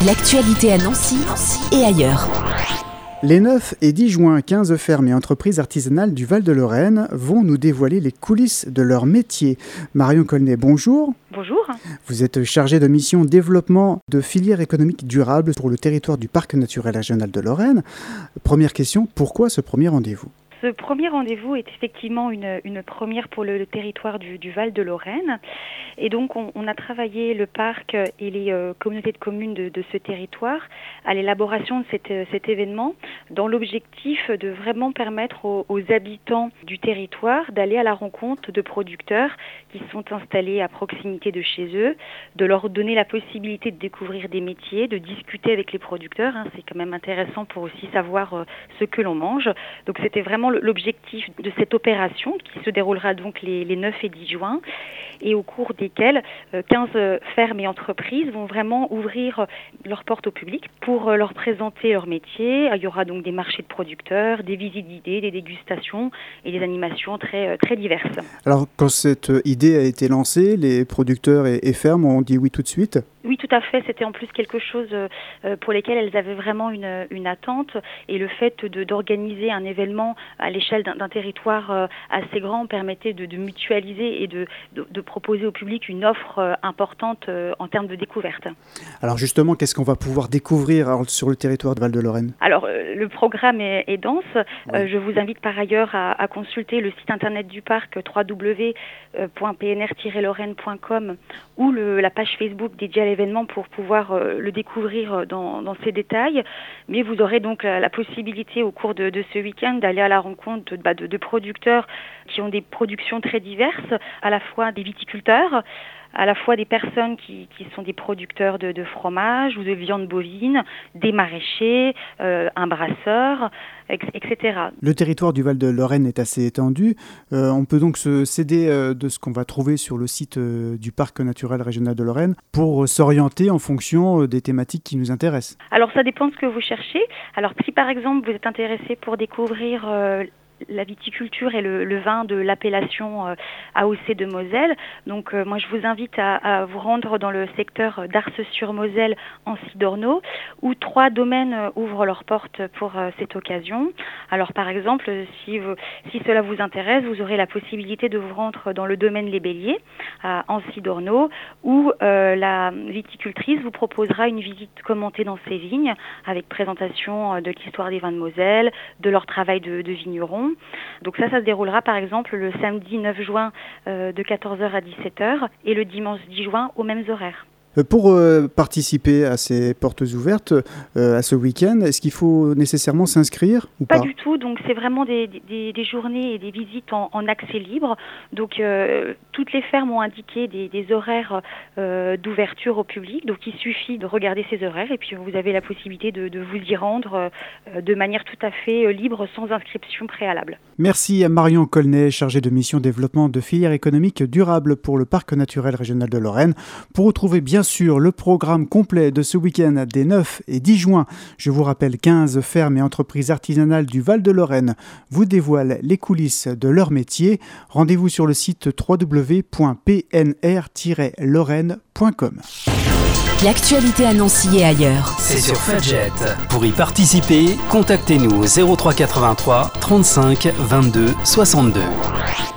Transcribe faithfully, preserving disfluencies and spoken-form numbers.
L'actualité à Nancy, Nancy et ailleurs. Les neuf et dix juin, quinze fermes et entreprises artisanales du Val-de-Lorraine vont nous dévoiler les coulisses de leur métier. Marion Colnet, bonjour. Bonjour. Vous êtes chargée de mission développement de filières économiques durables pour le territoire du Parc naturel régional de Lorraine. Première question, pourquoi ce premier rendez-vous ? Ce premier rendez-vous est effectivement une, une première pour le, le territoire du, du Val-de-Lorraine. Et donc, on, on a travaillé le parc et les euh, communautés de communes de, de ce territoire à l'élaboration de cet, cet événement dans l'objectif de vraiment permettre aux, aux habitants du territoire d'aller à la rencontre de producteurs qui sont installés à proximité de chez eux, de leur donner la possibilité de découvrir des métiers, de discuter avec les producteurs. Hein, c'est quand même intéressant pour aussi savoir euh, ce que l'on mange. Donc, c'était vraiment l'objectif de cette opération qui se déroulera donc les, les neuf et dix juin et au cours desquels euh, quinze fermes et entreprises vont vraiment ouvrir leurs portes au public pour euh, leur présenter leur métier. Il y aura donc des marchés de producteurs, des visites d'idées, des dégustations et des animations très, très diverses. Alors quand cette idée a été lancée, les producteurs et, et fermes ont dit oui tout de suite ? Oui, tout à fait. C'était en plus quelque chose euh, pour lesquels elles avaient vraiment une, une attente. Et le fait de, d'organiser un événement à l'échelle d'un, d'un territoire euh, assez grand permettait de, de mutualiser et de, de, de proposer au public une offre euh, importante euh, en termes de découverte. Alors justement, qu'est-ce qu'on va pouvoir découvrir alors, sur le territoire de Val-de-Lorraine ? Alors, euh, le programme est, est dense. Oui. Euh, je vous invite par ailleurs à, à consulter le site internet du parc w w w point p n r tiret lorraine point com ou le, la page Facebook dédiée à l'événement pour pouvoir euh, le découvrir dans, dans ses détails. Mais vous aurez donc la, la possibilité au cours de, de ce week-end d'aller à la rencontre de, bah, de, de producteurs qui ont des productions très diverses, à la fois des viticulteurs, à la fois des personnes qui, qui sont des producteurs de, de fromage ou de viande bovine, des maraîchers, euh, un brasseur, et cetera. Le territoire du Val-de-Lorraine est assez étendu. Euh, on peut donc se s'aider euh, de ce qu'on va trouver sur le site euh, du Parc naturel régional de Lorraine pour euh, s'orienter en fonction euh, des thématiques qui nous intéressent. Alors ça dépend de ce que vous cherchez. Alors si par exemple vous êtes intéressé pour découvrir euh, la viticulture et le, le vin de l'appellation euh, A O C de Moselle. Donc euh, moi je vous invite à, à vous rendre dans le secteur d'Ars-sur-Moselle en Sidorno où trois domaines euh, ouvrent leurs portes pour euh, cette occasion. Alors par exemple si, vous, si cela vous intéresse, vous aurez la possibilité de vous rendre dans le domaine Les Béliers à, en Sidorno où euh, la viticultrice vous proposera une visite commentée dans ses vignes avec présentation euh, de l'histoire des vins de Moselle, de leur travail de, de vigneron. Donc ça, ça se déroulera par exemple le samedi neuf juin euh, de quatorze heures à dix-sept heures et le dimanche dix juin aux mêmes horaires. Pour euh, participer à ces portes ouvertes, euh, à ce week-end, est-ce qu'il faut nécessairement s'inscrire ou pas ? Pas du tout, donc c'est vraiment des, des, des journées et des visites en, en accès libre. Donc euh, toutes les fermes ont indiqué des, des horaires euh, d'ouverture au public, donc il suffit de regarder ces horaires et puis vous avez la possibilité de, de vous y rendre euh, de manière tout à fait libre, sans inscription préalable. Merci à Marion Colnet, chargée de mission développement de filières économiques durables pour le Parc naturel régional de Lorraine. Pour retrouver bien sûr le programme complet de ce week-end des neuf et dix juin, je vous rappelle quinze fermes et entreprises artisanales du Val-de-Lorraine vous dévoilent les coulisses de leur métier. Rendez-vous sur le site w w w point p n r tiret lorraine point com. L'actualité à Nancy et ailleurs. C'est sur Fudget. Pour y participer, contactez-nous au zéro trois quatre-vingt-trois trente-cinq vingt-deux soixante-deux.